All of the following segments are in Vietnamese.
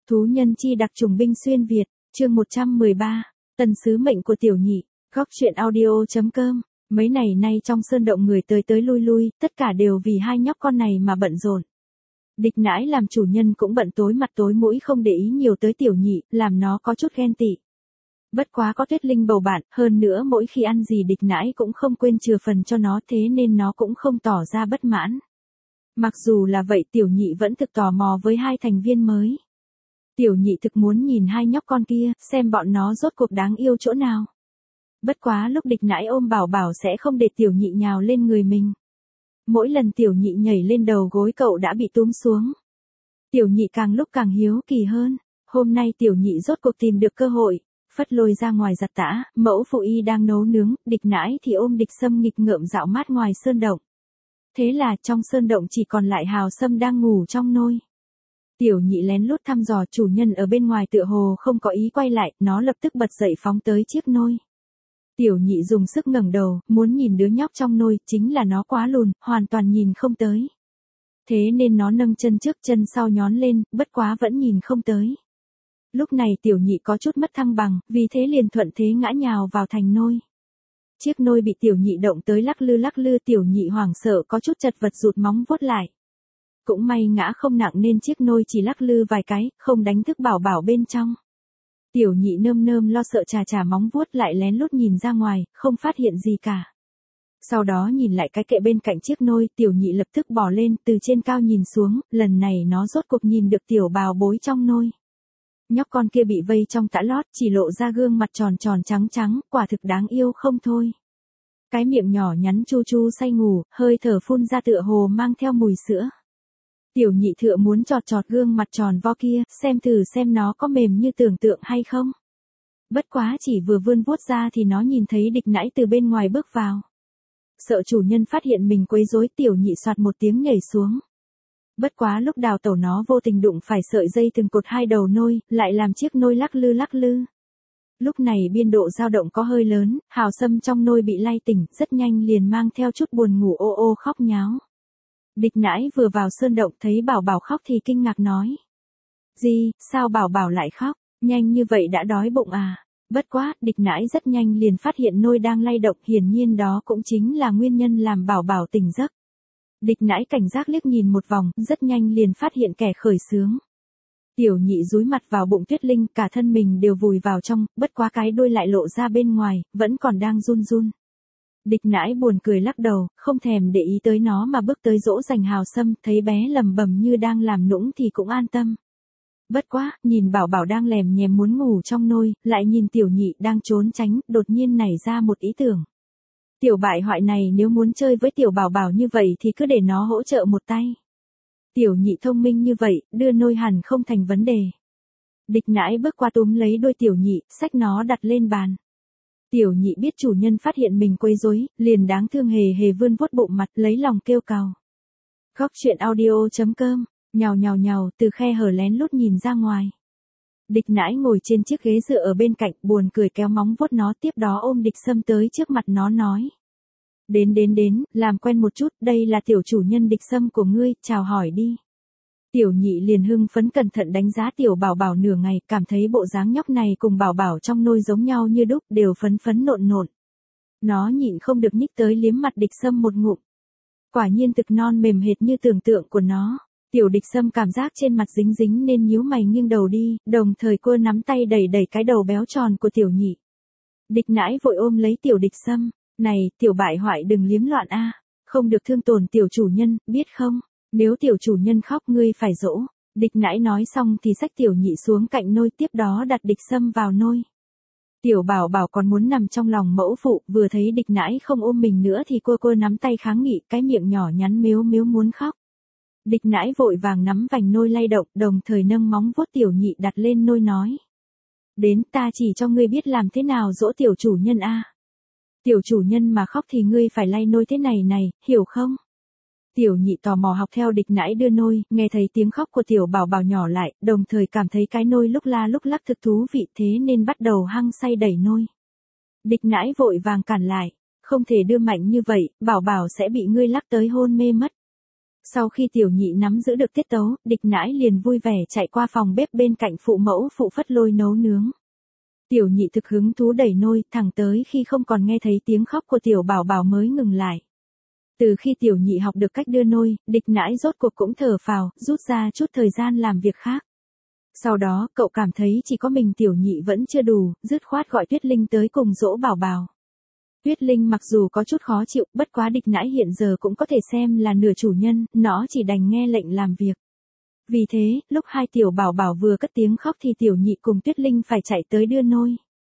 Thú nhân chi đặc trùng binh xuyên Việt, chương 113, tần sứ mệnh của tiểu nhị, góc truyện audio.com. Mấy ngày nay trong sơn động người tới tới lui lui, tất cả đều vì hai nhóc con này mà bận rộn. Địch Nãi làm chủ nhân cũng bận tối mặt tối mũi không để ý nhiều tới tiểu nhị, làm nó có chút ghen tị. Bất quá có Tuyết Linh bầu bạn, hơn nữa mỗi khi ăn gì Địch Nãi cũng không quên chừa phần cho nó, thế nên nó cũng không tỏ ra bất mãn. Mặc dù là vậy tiểu nhị vẫn thực tò mò với hai thành viên mới. Tiểu nhị thực muốn nhìn hai nhóc con kia, xem bọn nó rốt cuộc đáng yêu chỗ nào. Bất quá lúc Địch Nãi ôm Bảo Bảo sẽ không để tiểu nhị nhào lên người mình. Mỗi lần tiểu nhị nhảy lên đầu gối cậu đã bị túm xuống. Tiểu nhị càng lúc càng hiếu kỳ hơn. Hôm nay tiểu nhị rốt cuộc tìm được cơ hội, phất lôi ra ngoài giặt tã, mẫu phụ y đang nấu nướng, Địch Nãi thì ôm Địch Sâm nghịch ngợm dạo mát ngoài sơn động. Thế là trong sơn động chỉ còn lại Hào Sâm đang ngủ trong nôi. Tiểu nhị lén lút thăm dò chủ nhân ở bên ngoài tựa hồ không có ý quay lại, nó lập tức bật dậy phóng tới chiếc nôi. Tiểu nhị dùng sức ngẩng đầu, muốn nhìn đứa nhóc trong nôi, chính là nó quá lùn, hoàn toàn nhìn không tới. Thế nên nó nâng chân trước chân sau nhón lên, bất quá vẫn nhìn không tới. Lúc này tiểu nhị có chút mất thăng bằng, vì thế liền thuận thế ngã nhào vào thành nôi. Chiếc nôi bị tiểu nhị động tới lắc lư tiểu nhị hoảng sợ có chút chật vật rụt móng vuốt lại. Cũng may ngã không nặng nên chiếc nôi chỉ lắc lư vài cái, không đánh thức Bảo Bảo bên trong. Tiểu nhị nơm lo sợ chà móng vuốt lại lén lút nhìn ra ngoài, không phát hiện gì cả. Sau đó nhìn lại cái kệ bên cạnh chiếc nôi, tiểu nhị lập tức bò lên, từ trên cao nhìn xuống, lần này nó rốt cuộc nhìn được tiểu bào bối trong nôi. Nhóc con kia bị vây trong tã lót, chỉ lộ ra gương mặt tròn trắng, quả thực đáng yêu không thôi. Cái miệng nhỏ nhắn chu say ngủ, hơi thở phun ra tựa hồ mang theo mùi sữa. Tiểu nhị thựa muốn chọt gương mặt tròn vo kia, xem nó có mềm như tưởng tượng hay không. Bất quá chỉ vừa vươn vuốt ra thì nó nhìn thấy Địch Nãi từ bên ngoài bước vào. Sợ chủ nhân phát hiện mình quấy rối, tiểu nhị soạt một tiếng nhảy xuống. Bất quá lúc đào tẩu nó vô tình đụng phải sợi dây từng cột hai đầu nôi, lại làm chiếc nôi lắc lư. Lúc này biên độ dao động có hơi lớn, Hào Sâm trong nôi bị lay tỉnh, rất nhanh liền mang theo chút buồn ngủ ô khóc nháo. Địch Nãi vừa vào sơn động thấy Bảo Bảo khóc thì kinh ngạc nói. Gì, sao Bảo Bảo lại khóc, nhanh như vậy đã đói bụng à? Bất quá, Địch Nãi rất nhanh liền phát hiện nôi đang lay động, hiển nhiên đó cũng chính là nguyên nhân làm Bảo Bảo tỉnh giấc. Địch Nãi cảnh giác liếc nhìn một vòng, rất nhanh liền phát hiện kẻ khởi xướng. Tiểu nhị dúi mặt vào bụng Tuyết Linh, cả thân mình đều vùi vào trong, bất quá cái đuôi lại lộ ra bên ngoài, vẫn còn đang run. Địch Nãi buồn cười lắc đầu, không thèm để ý tới nó mà bước tới dỗ dành Hào Sâm, thấy bé lầm bầm như đang làm nũng thì cũng an tâm. Bất quá, nhìn Bảo Bảo đang lèm nhèm muốn ngủ trong nôi, lại nhìn tiểu nhị đang trốn tránh, đột nhiên nảy ra một ý tưởng. Tiểu bại hoại này nếu muốn chơi với tiểu Bảo Bảo như vậy thì cứ để nó hỗ trợ một tay. Tiểu nhị thông minh như vậy, đưa nôi hẳn không thành vấn đề. Địch Nãi bước qua túm lấy đuôi tiểu nhị, xách nó đặt lên bàn. Tiểu nhị biết chủ nhân phát hiện mình quấy rối, liền đáng thương hề vươn vuốt bụng mặt, lấy lòng kêu cào. Góc truyện audio.com, nhào từ khe hở lén lút nhìn ra ngoài. Địch Nãi ngồi trên chiếc ghế dựa ở bên cạnh, buồn cười kéo móng vuốt nó, tiếp đó ôm Địch Sâm tới trước mặt nó nói. Đến, làm quen một chút, đây là tiểu chủ nhân Địch Sâm của ngươi, chào hỏi đi. Tiểu nhị liền hưng phấn cẩn thận đánh giá tiểu Bảo Bảo nửa ngày, cảm thấy bộ dáng nhóc này cùng Bảo Bảo trong nôi giống nhau như đúc, đều phấn nộn. Nó nhịn không được nhích tới liếm mặt Địch Sâm một ngụm. Quả nhiên thực non mềm hệt như tưởng tượng của nó. Tiểu Địch Sâm cảm giác trên mặt dính nên nhíu mày nghiêng đầu đi, đồng thời cô nắm tay đẩy cái đầu béo tròn của tiểu nhị. Địch Nãi vội ôm lấy tiểu Địch Sâm, này, tiểu bại hoại đừng liếm loạn a, không được thương tổn tiểu chủ nhân, biết không? Nếu tiểu chủ nhân khóc ngươi phải dỗ. Địch Nãi nói xong thì xách tiểu nhị xuống cạnh nôi, tiếp đó đặt Địch Sâm vào nôi. Tiểu Bảo Bảo còn muốn nằm trong lòng mẫu phụ, vừa thấy Địch Nãi không ôm mình nữa thì cô nắm tay kháng nghị, cái miệng nhỏ nhắn mếu muốn khóc. Địch Nãi vội vàng nắm vành nôi lay động, đồng thời nâng móng vuốt tiểu nhị đặt lên nôi nói. Đến, ta chỉ cho ngươi biết làm thế nào dỗ tiểu chủ nhân a. Tiểu chủ nhân mà khóc thì ngươi phải lay nôi thế này, hiểu không? Tiểu nhị tò mò học theo Địch Nãi đưa nôi, nghe thấy tiếng khóc của tiểu Bảo Bảo nhỏ lại, đồng thời cảm thấy cái nôi lúc la lúc lắc thực thú vị, thế nên bắt đầu hăng say đẩy nôi. Địch Nãi vội vàng cản lại, không thể đưa mạnh như vậy, Bảo Bảo sẽ bị ngươi lắc tới hôn mê mất. Sau khi tiểu nhị nắm giữ được tiết tấu, địch nãi liền vui vẻ chạy qua phòng bếp bên cạnh phụ mẫu phụ Phất Lôi nấu nướng. Tiểu nhị thực hứng thú đẩy nôi, thẳng tới khi không còn nghe thấy tiếng khóc của tiểu bảo bảo mới ngừng lại. Từ khi tiểu nhị học được cách đưa nôi, địch nãi rốt cuộc cũng thở phào, rút ra chút thời gian làm việc khác. Sau đó, cậu cảm thấy chỉ có mình tiểu nhị vẫn chưa đủ, dứt khoát gọi Tuyết Linh tới cùng dỗ bảo bảo. Tuyết Linh mặc dù có chút khó chịu, bất quá địch nãi hiện giờ cũng có thể xem là nửa chủ nhân, nó chỉ đành nghe lệnh làm việc. Vì thế, lúc hai tiểu bảo bảo vừa cất tiếng khóc thì tiểu nhị cùng Tuyết Linh phải chạy tới đưa nôi.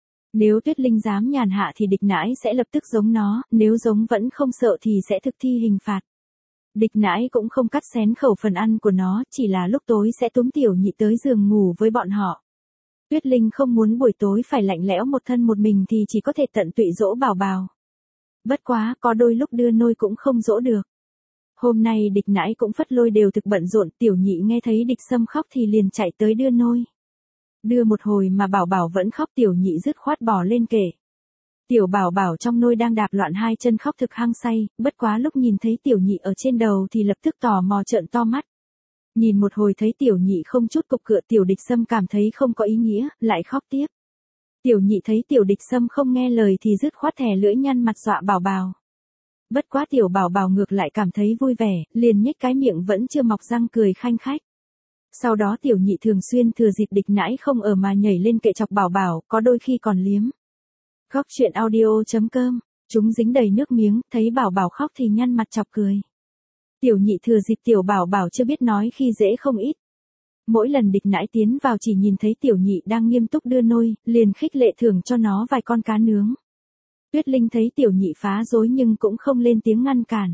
Nếu Tuyết Linh dám nhàn hạ thì địch nãi sẽ lập tức giống nó, nếu giống vẫn không sợ thì sẽ thực thi hình phạt. Địch nãi cũng không cắt xén khẩu phần ăn của nó, chỉ là lúc tối sẽ túm tiểu nhị tới giường ngủ với bọn họ. Tuyết Linh không muốn buổi tối phải lạnh lẽo một thân một mình thì chỉ có thể tận tụy dỗ bảo bảo. Bất quá, có đôi lúc đưa nôi cũng không dỗ được. Hôm nay địch nãi cũng Phất Lôi đều thực bận rộn, tiểu nhị nghe thấy địch sâm khóc thì liền chạy tới đưa nôi. Đưa một hồi mà bảo bảo vẫn khóc, tiểu nhị dứt khoát bỏ lên kệ. Tiểu bảo bảo trong nôi đang đạp loạn hai chân khóc thực hăng say, bất quá lúc nhìn thấy tiểu nhị ở trên đầu thì lập tức tò mò trợn to mắt. Nhìn một hồi thấy tiểu nhị không chút cục cựa, tiểu địch sâm cảm thấy không có ý nghĩa, lại khóc tiếp. Tiểu nhị thấy tiểu địch sâm không nghe lời thì dứt khoát thè lưỡi nhăn mặt dọa bảo bảo. Bất quá tiểu bảo bảo ngược lại cảm thấy vui vẻ, liền nhếch cái miệng vẫn chưa mọc răng cười khanh khách. Sau đó tiểu nhị thường xuyên thừa dịp địch nãi không ở mà nhảy lên kệ chọc bảo bảo, có đôi khi còn liếm. Góc truyện audio.com, chúng dính đầy nước miếng, thấy bảo bảo khóc thì nhăn mặt chọc cười. Tiểu nhị thừa dịp tiểu bảo bảo chưa biết nói khi dễ không ít. Mỗi lần địch nãi tiến vào chỉ nhìn thấy tiểu nhị đang nghiêm túc đưa nôi, liền khích lệ thưởng cho nó vài con cá nướng. Tuyết Linh thấy tiểu nhị phá rối nhưng cũng không lên tiếng ngăn cản.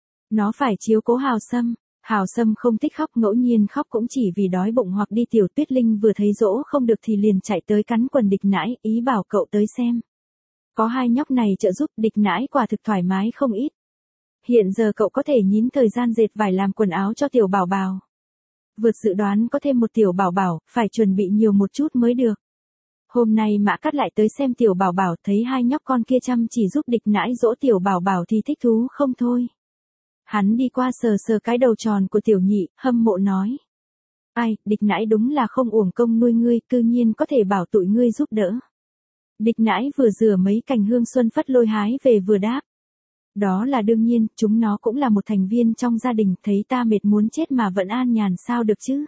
Nó phải chiếu cố Hào Sâm. Hào Sâm không thích khóc, ngẫu nhiên khóc cũng chỉ vì đói bụng hoặc đi tiểu. Tuyết Linh vừa thấy dỗ không được thì liền chạy tới cắn quần địch nãi, ý bảo cậu tới xem. Có hai nhóc này trợ giúp, địch nãi quả thực thoải mái không ít. Hiện giờ cậu có thể nhín thời gian dệt vải làm quần áo cho tiểu bảo bảo. Vượt dự đoán có thêm một tiểu bảo bảo, phải chuẩn bị nhiều một chút mới được. Hôm nay Mã Cắt lại tới xem tiểu bảo bảo, thấy hai nhóc con kia chăm chỉ giúp địch nãi dỗ tiểu bảo bảo thì thích thú không thôi. Hắn đi qua sờ sờ cái đầu tròn của tiểu nhị, hâm mộ nói. Ai, địch nãi đúng là không uổng công nuôi ngươi, cư nhiên có thể bảo tụi ngươi giúp đỡ. Địch nãi vừa rửa mấy cành hương xuân Phất Lôi hái về vừa đáp. Đó là đương nhiên, chúng nó cũng là một thành viên trong gia đình, thấy ta mệt muốn chết mà vẫn an nhàn sao được chứ.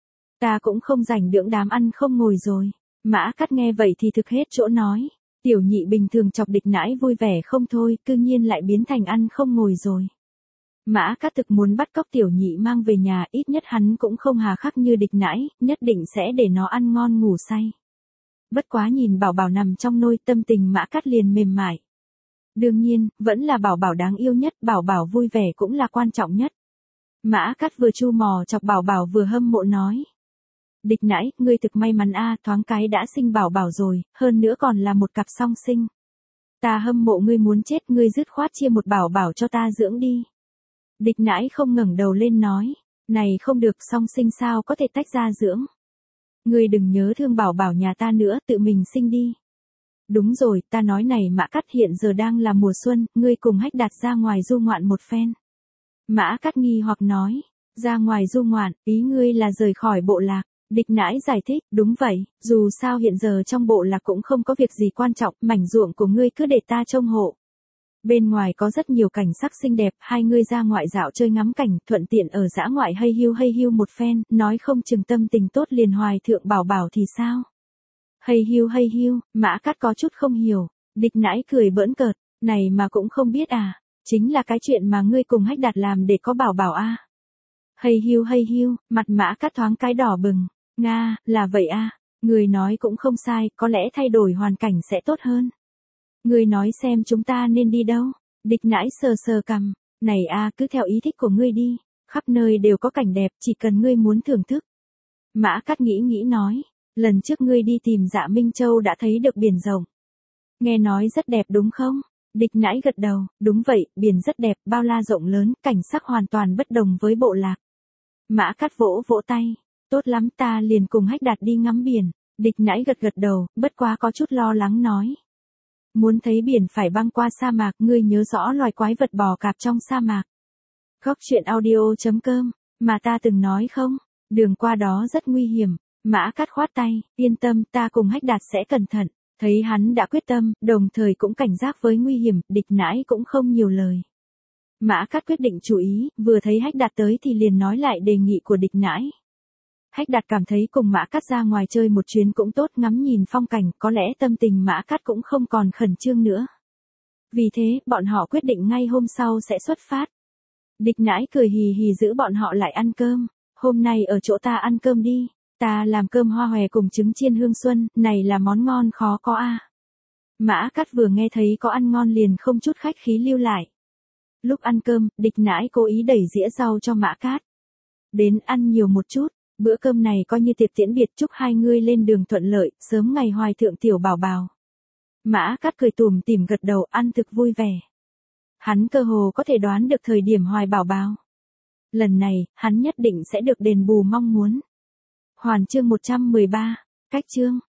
Ta cũng không rảnh đdưỡng đám ăn không ngồi rồi. Mã Cắt nghe vậy thì thực hết chỗ nói. Tiểu nhị bình thường chọc địch nãi vui vẻ không thôi, cư nhiên lại biến thành ăn không ngồi rồi. Mã Cắt thực muốn bắt cóc tiểu nhị mang về nhà, ít nhất hắn cũng không hà khắc như địch nãi, nhất định sẽ để nó ăn ngon ngủ say. Bất quá nhìn bảo bảo nằm trong nôi, tâm tình Mã Cắt liền mềm mại. Đương nhiên, vẫn là bảo bảo đáng yêu nhất, bảo bảo vui vẻ cũng là quan trọng nhất. Mã Cắt vừa chu mò chọc bảo bảo vừa hâm mộ nói. Địch nãi, ngươi thực may mắn a, thoáng cái đã sinh bảo bảo rồi, hơn nữa còn là một cặp song sinh. Ta hâm mộ ngươi muốn chết, ngươi dứt khoát chia một bảo bảo cho ta dưỡng đi. Địch nãi không ngẩng đầu lên nói, này không được, song sinh sao có thể tách ra dưỡng. Ngươi đừng nhớ thương bảo bảo nhà ta nữa, tự mình sinh đi. Đúng rồi, ta nói này Mã Cắt, hiện giờ đang là mùa xuân, ngươi cùng Hách Đạt ra ngoài du ngoạn một phen. Mã Cắt nghi hoặc nói, ra ngoài du ngoạn, ý ngươi là rời khỏi bộ lạc. Địch nãi giải thích, đúng vậy, dù sao hiện giờ trong bộ lạc cũng không có việc gì quan trọng, mảnh ruộng của ngươi cứ để ta trông hộ. Bên ngoài có rất nhiều cảnh sắc xinh đẹp, hai ngươi ra ngoại dạo chơi ngắm cảnh, thuận tiện ở dã ngoại hay hiu một phen, nói không chừng tâm tình tốt liền hoài thượng bảo bảo thì sao? Hay hiu, Mã Cắt có chút không hiểu, địch nãi cười bỡn cợt, này mà cũng không biết à, chính là cái chuyện mà ngươi cùng Hách Đạt làm để có bảo bảo a. Hay hiu, mặt Mã Cắt thoáng cái đỏ bừng. Nga, là vậy a, người nói cũng không sai, có lẽ thay đổi hoàn cảnh sẽ tốt hơn. Người nói xem chúng ta nên đi đâu? Địch nãi sờ sờ cằm, này a, cứ theo ý thích của ngươi đi, khắp nơi đều có cảnh đẹp, chỉ cần ngươi muốn thưởng thức. Mã Cắt nghĩ nói, lần trước ngươi đi tìm Dạ Minh Châu đã thấy được biển rộng. Nghe nói rất đẹp đúng không? Địch nãi gật đầu, đúng vậy, biển rất đẹp, bao la rộng lớn, cảnh sắc hoàn toàn bất đồng với bộ lạc. Mã Cắt vỗ tay. Tốt lắm, ta liền cùng Hách Đạt đi ngắm biển. Địch nãi gật đầu, bất quá có chút lo lắng nói. Muốn thấy biển phải băng qua sa mạc, ngươi nhớ rõ loài quái vật bò cạp trong sa mạc. Góc chuyện audio.com, mà ta từng nói không, đường qua đó rất nguy hiểm. Mã Cát khoát tay, yên tâm, ta cùng Hách Đạt sẽ cẩn thận. Thấy hắn đã quyết tâm, đồng thời cũng cảnh giác với nguy hiểm, Địch Nãi cũng không nhiều lời. Mã Cát quyết định chú ý, vừa thấy Hách Đạt tới thì liền nói lại đề nghị của Địch Nãi. Hách Đạt cảm thấy cùng Mã Cát ra ngoài chơi một chuyến cũng tốt, ngắm nhìn phong cảnh, có lẽ tâm tình Mã Cát cũng không còn khẩn trương nữa. Vì thế, bọn họ quyết định ngay hôm sau sẽ xuất phát. Địch Nãi cười hì hì giữ bọn họ lại ăn cơm. Hôm nay ở chỗ ta ăn cơm đi. Ta làm cơm hoa hòe cùng trứng chiên hương xuân, này là món ngon khó có a. Mã Cát vừa nghe thấy có ăn ngon liền không chút khách khí lưu lại. Lúc ăn cơm, Địch Nãi cố ý đẩy dĩa rau cho Mã Cát. Đến ăn nhiều một chút, bữa cơm này coi như tiệc tiễn biệt, chúc hai ngươi lên đường thuận lợi, sớm ngày hoài thượng tiểu bảo bào. Mã Cát cười tủm tỉm gật đầu, ăn thực vui vẻ. Hắn cơ hồ có thể đoán được thời điểm hoài bảo bào. Lần này, hắn nhất định sẽ được đền bù mong muốn. Hoàn chương 113, cách chương.